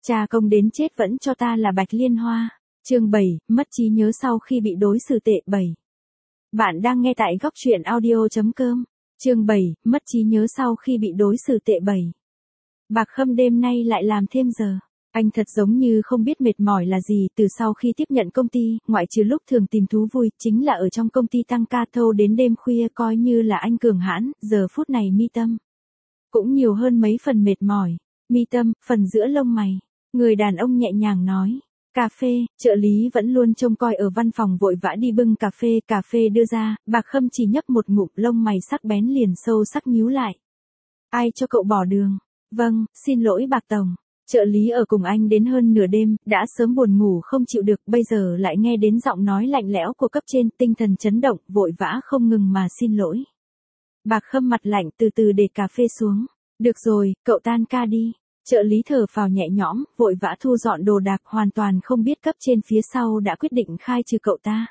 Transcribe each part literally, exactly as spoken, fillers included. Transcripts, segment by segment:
Cha công đến chết vẫn cho ta là Bạch Liên Hoa. Chương bảy, mất trí nhớ sau khi bị đối xử tệ. Bảy. Bạn đang nghe tại góc truyện audio chấm com. Chương bảy, mất trí nhớ sau khi bị đối xử tệ. Bảy. Bạc Khâm đêm nay lại làm thêm giờ. Anh thật giống như không biết mệt mỏi là gì. Từ sau khi tiếp nhận công ty, ngoại trừ lúc thường tìm thú vui, chính là ở trong công ty tăng ca thâu đến đêm khuya, coi như là anh cường hãn. Giờ phút này mi tâm cũng nhiều hơn mấy phần mệt mỏi. Mi tâm, phần giữa lông mày. Người đàn ông nhẹ nhàng nói. Cà phê, trợ lý vẫn luôn trông coi ở văn phòng vội vã đi bưng cà phê, cà phê đưa ra, Bạc Khâm chỉ nhấp một ngụm, lông mày sắc bén liền sâu sắc nhíu lại. Ai cho cậu bỏ đường? Vâng, xin lỗi Bạc Tổng. Trợ lý ở cùng anh đến hơn nửa đêm, đã sớm buồn ngủ không chịu được, bây giờ lại nghe đến giọng nói lạnh lẽo của cấp trên, tinh thần chấn động, vội vã không ngừng mà xin lỗi. Bạc Khâm mặt lạnh từ từ để cà phê xuống. Được rồi, cậu tan ca đi. Trợ lý thở phào nhẹ nhõm, vội vã thu dọn đồ đạc, hoàn toàn không biết cấp trên phía sau đã quyết định khai trừ cậu ta.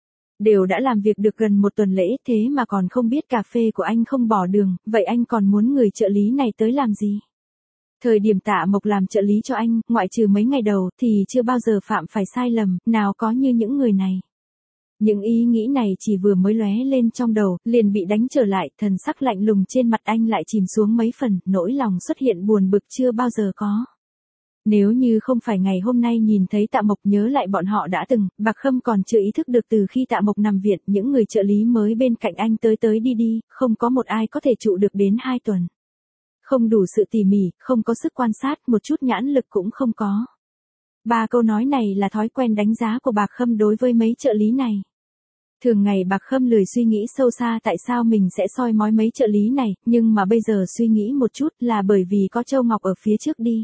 Đều đã làm việc được gần một tuần lễ thế mà còn không biết cà phê của anh không bỏ đường, vậy anh còn muốn người trợ lý này tới làm gì? Thời điểm Tạ Mộc làm trợ lý cho anh, ngoại trừ mấy ngày đầu thì chưa bao giờ phạm phải sai lầm, nào có như những người này. Những ý nghĩ này chỉ vừa mới lóe lên trong đầu, liền bị đánh trở lại, thần sắc lạnh lùng trên mặt anh lại chìm xuống mấy phần, nỗi lòng xuất hiện buồn bực chưa bao giờ có. Nếu như không phải ngày hôm nay nhìn thấy Tạ Mộc nhớ lại bọn họ đã từng, Bạc Khâm còn chưa ý thức được từ khi Tạ Mộc nằm viện, những người trợ lý mới bên cạnh anh tới tới đi đi, không có một ai có thể trụ được đến hai tuần. Không đủ sự tỉ mỉ, không có sức quan sát, một chút nhãn lực cũng không có. Ba câu nói này là thói quen đánh giá của Bạc Khâm đối với mấy trợ lý này. Thường ngày Bạc Khâm lười suy nghĩ sâu xa tại sao mình sẽ soi mói mấy trợ lý này, nhưng mà bây giờ suy nghĩ một chút là bởi vì có Châu Ngọc ở phía trước đi.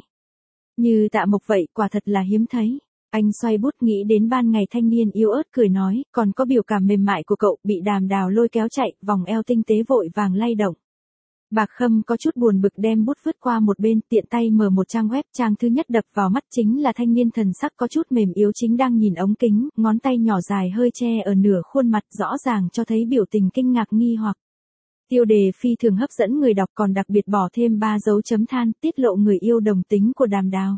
Như Tạ Mộc vậy, quả thật là hiếm thấy. Anh xoay bút nghĩ đến ban ngày thanh niên yếu ớt cười nói, còn có biểu cảm mềm mại của cậu, bị Đàm Đào lôi kéo chạy, vòng eo tinh tế vội vàng lay động. Bạc Khâm có chút buồn bực đem bút vứt qua một bên, tiện tay mở một trang web, trang thứ nhất đập vào mắt chính là thanh niên thần sắc có chút mềm yếu chính đang nhìn ống kính, ngón tay nhỏ dài hơi che ở nửa khuôn mặt, rõ ràng cho thấy biểu tình kinh ngạc nghi hoặc. Tiêu đề phi thường hấp dẫn người đọc, còn đặc biệt bỏ thêm ba dấu chấm than, tiết lộ người yêu đồng tính của Đàm Đào.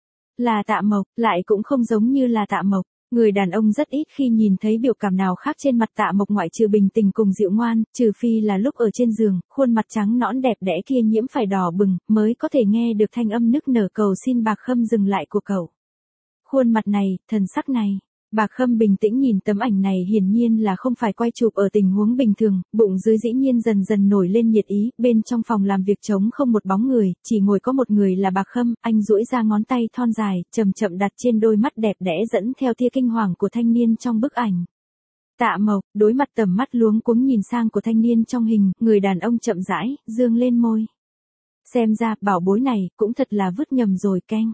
Là Tạ Mộc, lại cũng không giống như là Tạ Mộc. Người đàn ông rất ít khi nhìn thấy biểu cảm nào khác trên mặt Tạ Mộc ngoại trừ bình tĩnh cùng dịu ngoan, trừ phi là lúc ở trên giường, khuôn mặt trắng nõn đẹp đẽ kia nhiễm phải đỏ bừng, mới có thể nghe được thanh âm nức nở cầu xin Bạc Khâm dừng lại của cậu. Khuôn mặt này, thần sắc này. Bạc Khâm bình tĩnh nhìn tấm ảnh này, hiển nhiên là không phải quay chụp ở tình huống bình thường, bụng dưới dĩ nhiên dần dần nổi lên nhiệt ý, bên trong phòng làm việc trống không một bóng người, chỉ ngồi có một người là Bạc Khâm, anh duỗi ra ngón tay thon dài, chậm chậm đặt trên đôi mắt đẹp đẽ dẫn theo tia kinh hoàng của thanh niên trong bức ảnh. Tạ Mộc, đối mặt tầm mắt luống cuống nhìn sang của thanh niên trong hình, người đàn ông chậm rãi, dương lên môi. Xem ra, bảo bối này, cũng thật là vứt nhầm rồi keng.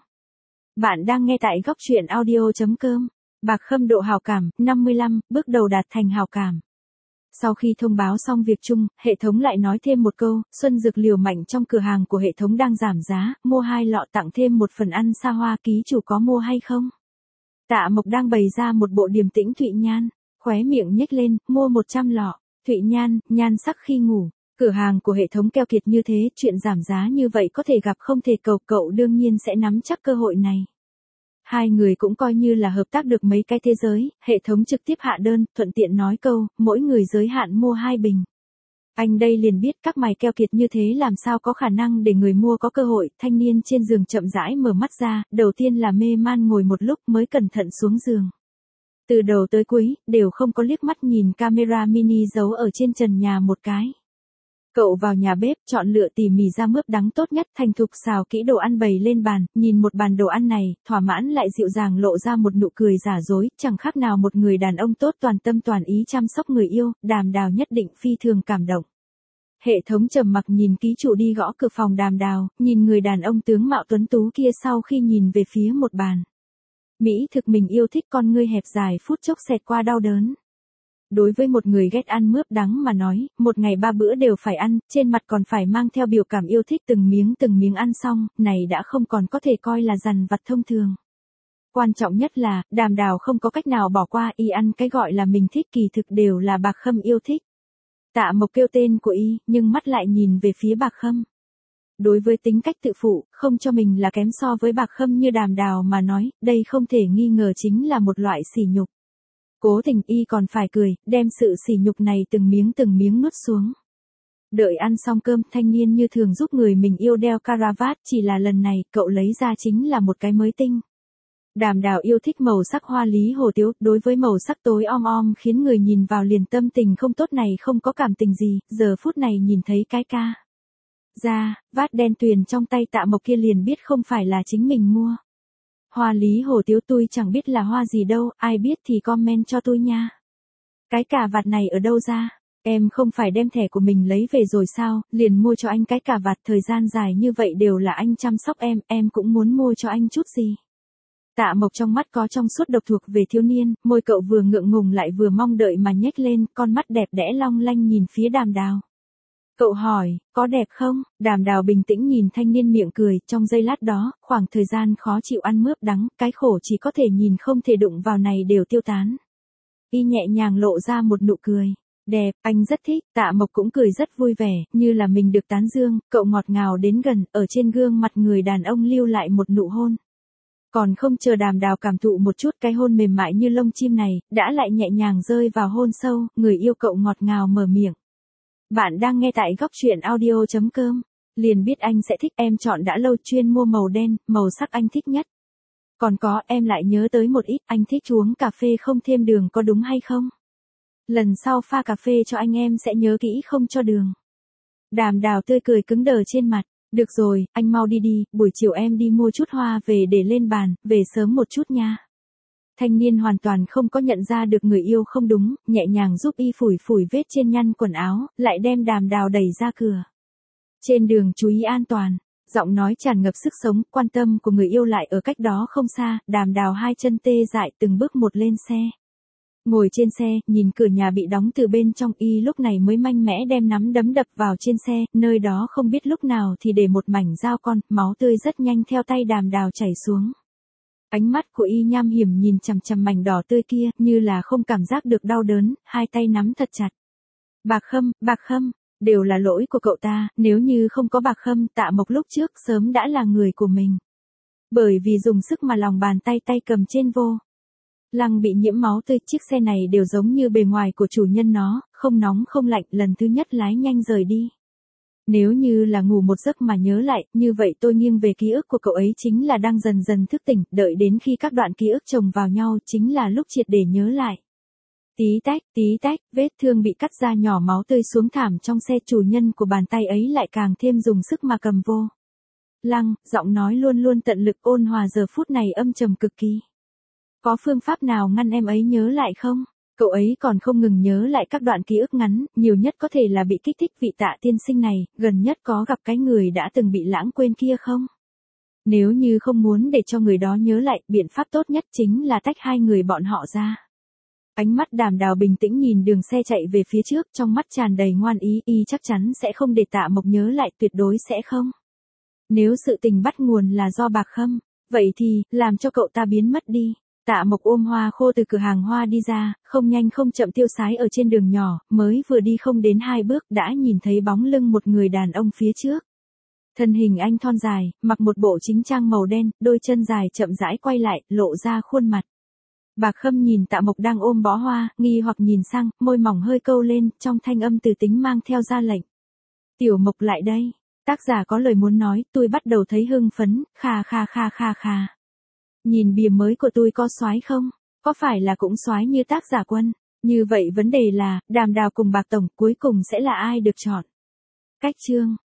Bạn đang nghe tại góc truyện audio chấm com. Bạc Khâm độ hào cảm, năm mươi lăm, bước đầu đạt thành hào cảm. Sau khi thông báo xong việc chung, hệ thống lại nói thêm một câu, xuân dược liều mạnh trong cửa hàng của hệ thống đang giảm giá, mua hai lọ tặng thêm một phần ăn xa hoa, ký chủ có mua hay không? Tạ Mộc đang bày ra một bộ điềm tĩnh Thụy Nhan, khóe miệng nhếch lên, mua một trăm lọ, Thụy Nhan, nhan sắc khi ngủ. Cửa hàng của hệ thống keo kiệt như thế, chuyện giảm giá như vậy có thể gặp không thể cầu, cậu đương nhiên sẽ nắm chắc cơ hội này. Hai người cũng coi như là hợp tác được mấy cái thế giới, hệ thống trực tiếp hạ đơn, thuận tiện nói câu, mỗi người giới hạn mua hai bình. Anh đây liền biết các mày keo kiệt như thế làm sao có khả năng để người mua có cơ hội, thanh niên trên giường chậm rãi mở mắt ra, đầu tiên là mê man ngồi một lúc mới cẩn thận xuống giường. Từ đầu tới cuối, đều không có liếc mắt nhìn camera mini giấu ở trên trần nhà một cái. Cậu vào nhà bếp, chọn lựa tỉ mỉ ra mướp đắng tốt nhất, thành thục xào kỹ đồ ăn bày lên bàn, nhìn một bàn đồ ăn này, thỏa mãn lại dịu dàng lộ ra một nụ cười giả dối, chẳng khác nào một người đàn ông tốt toàn tâm toàn ý chăm sóc người yêu, Đàm Đào nhất định phi thường cảm động. Hệ thống trầm mặc nhìn ký chủ đi gõ cửa phòng Đàm Đào, nhìn người đàn ông tướng mạo tuấn tú kia sau khi nhìn về phía một bàn. Mỹ thực mình yêu thích, con ngươi hẹp dài phút chốc xẹt qua đau đớn. Đối với một người ghét ăn mướp đắng mà nói, một ngày ba bữa đều phải ăn, trên mặt còn phải mang theo biểu cảm yêu thích từng miếng từng miếng ăn xong, này đã không còn có thể coi là dằn vặt thông thường. Quan trọng nhất là, Đàm Đào không có cách nào bỏ qua, y ăn cái gọi là mình thích kỳ thực đều là Bạc Khâm yêu thích. Tạ Mộc kêu tên của y, nhưng mắt lại nhìn về phía Bạc Khâm. Đối với tính cách tự phụ, không cho mình là kém so với Bạc Khâm như Đàm Đào mà nói, đây không thể nghi ngờ chính là một loại sỉ nhục. Cố Tình Y còn phải cười, đem sự sỉ nhục này từng miếng từng miếng nuốt xuống. Đợi ăn xong cơm, thanh niên như thường giúp người mình yêu đeo caravat, chỉ là lần này, cậu lấy ra chính là một cái mới tinh. Đàm Đào yêu thích màu sắc hoa lý hồ tiếu, đối với màu sắc tối om om khiến người nhìn vào liền tâm tình không tốt này không có cảm tình gì, giờ phút này nhìn thấy cái ca. Ra, vát đen tuyền trong tay Tạ Mộc kia liền biết không phải là chính mình mua. Hoa lý hồ tiếu tôi chẳng biết là hoa gì đâu, ai biết thì comment cho tôi nha. Cái cà vạt này ở đâu ra? Em không phải đem thẻ của mình lấy về rồi sao, liền mua cho anh cái cà vạt thời gian dài như vậy đều là anh chăm sóc em, em cũng muốn mua cho anh chút gì. Tạ Mộc trong mắt có trong suốt độc thuộc về thiếu niên, môi cậu vừa ngượng ngùng lại vừa mong đợi mà nhếch lên, con mắt đẹp đẽ long lanh nhìn phía Đàm Đào. Cậu hỏi, có đẹp không? Đàm Đào bình tĩnh nhìn thanh niên miệng cười, trong giây lát đó, khoảng thời gian khó chịu ăn mướp đắng, cái khổ chỉ có thể nhìn không thể đụng vào này đều tiêu tán. Y nhẹ nhàng lộ ra một nụ cười. Đẹp, anh rất thích, Tạ Mộc cũng cười rất vui vẻ, như là mình được tán dương, cậu ngọt ngào đến gần, ở trên gương mặt người đàn ông lưu lại một nụ hôn. Còn không chờ Đàm Đào cảm thụ một chút cái hôn mềm mại như lông chim này, đã lại nhẹ nhàng rơi vào hôn sâu, người yêu cậu ngọt ngào mở miệng. Bạn đang nghe tại góc truyện audio chấm com, liền biết anh sẽ thích, em chọn đã lâu, chuyên mua màu đen, màu sắc anh thích nhất. Còn có, em lại nhớ tới một ít, anh thích uống cà phê không thêm đường có đúng hay không? Lần sau pha cà phê cho anh em sẽ nhớ kỹ không cho đường. Đàm Đào tươi cười cứng đờ trên mặt. Được rồi, anh mau đi đi, buổi chiều em đi mua chút hoa về để lên bàn, về sớm một chút nha. Thanh niên hoàn toàn không có nhận ra được người yêu không đúng, nhẹ nhàng giúp y phủi phủi vết trên nhăn quần áo, lại đem Đàm Đào đẩy ra cửa. Trên đường chú ý an toàn, giọng nói tràn ngập sức sống, quan tâm của người yêu lại ở cách đó không xa, Đàm Đào hai chân tê dại từng bước một lên xe. Ngồi trên xe, nhìn cửa nhà bị đóng từ bên trong, y lúc này mới mạnh mẽ đem nắm đấm đập vào trên xe, nơi đó không biết lúc nào thì để một mảnh dao con, máu tươi rất nhanh theo tay Đàm Đào chảy xuống. Ánh mắt của y nham hiểm nhìn chằm chằm mảnh đỏ tươi kia, như là không cảm giác được đau đớn, hai tay nắm thật chặt. Bạc Khâm, Bạc Khâm, đều là lỗi của cậu ta, nếu như không có Bạc Khâm, Tạ Mộc lúc trước sớm đã là người của mình. Bởi vì dùng sức mà lòng bàn tay tay cầm trên vô lăng bị nhiễm máu tươi, chiếc xe này đều giống như bề ngoài của chủ nhân nó, không nóng không lạnh, lần thứ nhất lái nhanh rời đi. Nếu như là ngủ một giấc mà nhớ lại, như vậy tôi nghiêng về ký ức của cậu ấy chính là đang dần dần thức tỉnh, đợi đến khi các đoạn ký ức chồng vào nhau chính là lúc triệt để nhớ lại. Tí tách, tí tách, vết thương bị cắt ra nhỏ máu tươi xuống thảm trong xe, chủ nhân của bàn tay ấy lại càng thêm dùng sức mà cầm vô lăng, giọng nói luôn luôn tận lực ôn hòa giờ phút này âm trầm cực kỳ. Có phương pháp nào ngăn em ấy nhớ lại không? Cậu ấy còn không ngừng nhớ lại các đoạn ký ức ngắn, nhiều nhất có thể là bị kích thích, vị Tạ tiên sinh này, gần nhất có gặp cái người đã từng bị lãng quên kia không? Nếu như không muốn để cho người đó nhớ lại, biện pháp tốt nhất chính là tách hai người bọn họ ra. Ánh mắt Đàm Đào bình tĩnh nhìn đường xe chạy về phía trước, trong mắt tràn đầy ngoan ý, y chắc chắn sẽ không để Tạ Mộc nhớ lại, tuyệt đối sẽ không. Nếu sự tình bắt nguồn là do Bạc Khâm, vậy thì, làm cho cậu ta biến mất đi. Tạ Mộc ôm hoa khô từ cửa hàng hoa đi ra, không nhanh không chậm tiêu sái ở trên đường nhỏ, mới vừa đi không đến hai bước đã nhìn thấy bóng lưng một người đàn ông phía trước. Thân hình anh thon dài, mặc một bộ chính trang màu đen, đôi chân dài chậm rãi quay lại, lộ ra khuôn mặt. Bạc Khâm nhìn Tạ Mộc đang ôm bó hoa, nghi hoặc nhìn sang, môi mỏng hơi câu lên, trong thanh âm từ tính mang theo ra lệnh. Tiểu Mộc lại đây. Tác giả có lời muốn nói, tôi bắt đầu thấy hưng phấn, kha kha kha kha kha. Nhìn bìa mới của tôi có soái không? Có phải là cũng soái như tác giả Quân? Như vậy vấn đề là, Đàm Đào cùng Bạc Tổng cuối cùng sẽ là ai được chọn? Cách chương